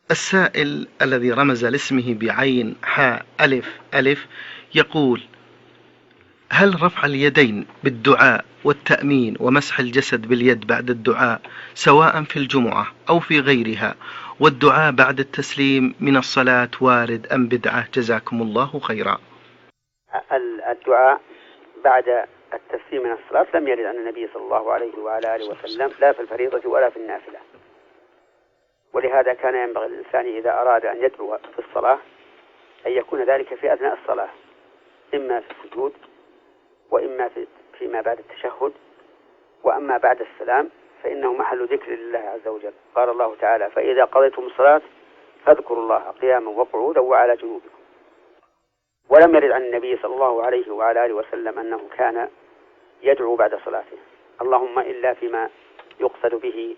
السائل الذي رمز لاسمه بعين حاء ألف ألف يقول: هل رفع اليدين بالدعاء والتأمين ومسح الجسد باليد بعد الدعاء سواء في الجمعة أو في غيرها، والدعاء بعد التسليم من الصلاة وارد أم بدعة؟ جزاكم الله خيرا. الدعاء بعد التسليم من الصلاة لم يرد عن النبي صلى الله عليه وعلى آله وسلم، لا في الفريضة ولا في النافلة، ولهذا كان ينبغي للإنسان إذا أراد أن يدعو في الصلاة أن يكون ذلك في أثناء الصلاة، إما في السجود وإما فيما بعد التشهد، وأما بعد السلام فإنه محل ذكر لله عز وجل. قال الله تعالى: فإذا قضيتم الصلاة فاذكروا الله قياما وقعودا وعلى جنوبكم. ولم يرد عن النبي صلى الله عليه وعلى آله وسلم أنه كان يدعو بعد صلاته، اللهم إلا فيما يقصد به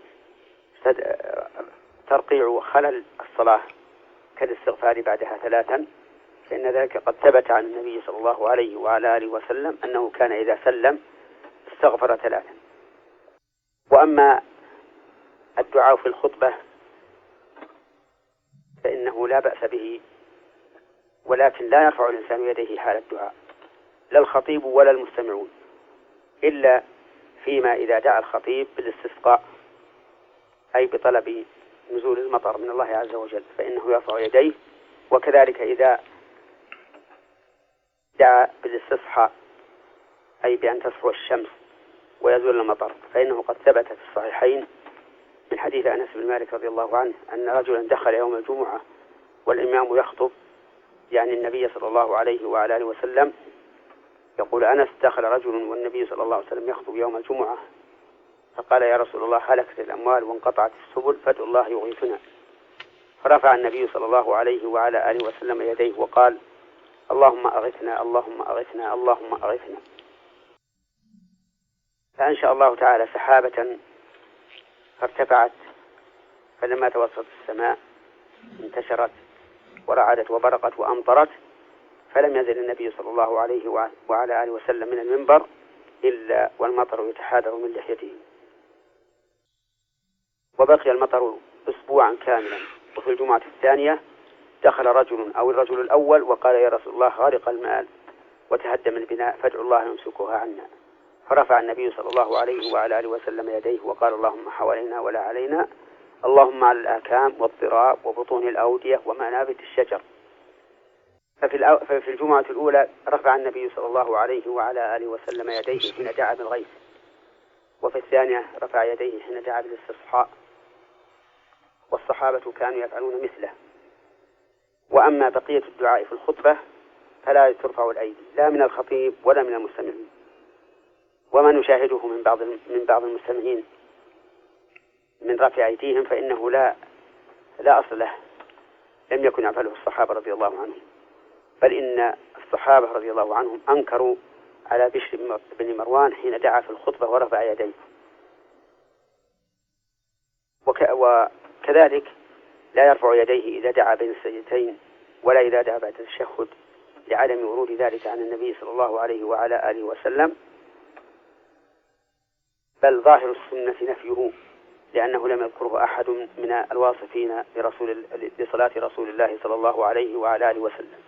ترقيع خلل الصلاة كالاستغفار بعدها 3، فإن ذلك قد ثبت عن النبي صلى الله عليه وعلى آله وسلم أنه كان إذا سلم استغفر 3. وأما الدعاء في الخطبة فإنه لا بأس به، ولكن لا يرفع الإنسان يديه حال الدعاء، لا الخطيب ولا المستمعون، إلا فيما إذا دعا الخطيب بالاستسقاء أي بطلب نزول المطر من الله عز وجل فإنه يرفع يديه، وكذلك إذا دعا بالاستصحاء أي بأن تصفو الشمس ويزول المطر فإنه قد ثبت في الصحيحين من حديث أنس بن مالك رضي الله عنه أن رجلا دخل يوم الجمعة والإمام يخطب، يعني النبي صلى الله عليه وعلى آله وسلم، يقول أنس: دخل رجل والنبي صلى الله عليه وسلم يخطب يوم الجمعة فقال: يا رسول الله، هلكت الأموال وانقطعت السبل فادعوا الله يغيثنا. فرفع النبي صلى الله عليه وعلى آله وسلم يديه وقال: اللهم أغثنا اللهم أغثنا اللهم أغثنا. فأنشأ الله تعالى سحابة فارتفعت، فلما توسطت السماء انتشرت ورعدت وبرقت وأمطرت، فلم يزل النبي صلى الله عليه وعلى آله وسلم من المنبر إلا والمطر يتحادر من لحيته. وبقي المطر أسبوعا كاملا. وفي الجمعة الثانية دخل رجل أو الرجل الأول وقال: يا رسول الله، غرق المال وتهدم البناء فادعوا الله يمسكها عنا. فرفع النبي صلى الله عليه وعلى آله وسلم يديه وقال: اللهم حوالينا ولا علينا، اللهم على الآكام والضراب وبطون الأودية ومنابت الشجر. ففي الجمعة الأولى رفع النبي صلى الله عليه وعلى آله وسلم يديه حين دعا بالغيث، وفي الثانية رفع يديه حين دعا بالاستصحاء، والصحابة كانوا يفعلون مثله. وأما بقية الدعاء في الخطبة فلا ترفع الأيدي لا من الخطيب ولا من المستمعين. وما نشاهده من بعض المستمعين من رفع أيديهم فإنه لا أصل له، لم يكن يفعله الصحابة رضي الله عنهم، بل إن الصحابة رضي الله عنهم أنكروا على بشر بن مروان حين دعا في الخطبة ورفع يديه. وكذلك لا يرفع يديه إذا دعا بين السجدتين ولا إذا دعا بعد التشهد، لعدم ورود ذلك عن النبي صلى الله عليه وعلى آله وسلم، بل ظاهر السنة نفيه، لأنه لم يذكره أحد من الواصفين لصلاة رسول الله صلى الله عليه وعلى آله وسلم.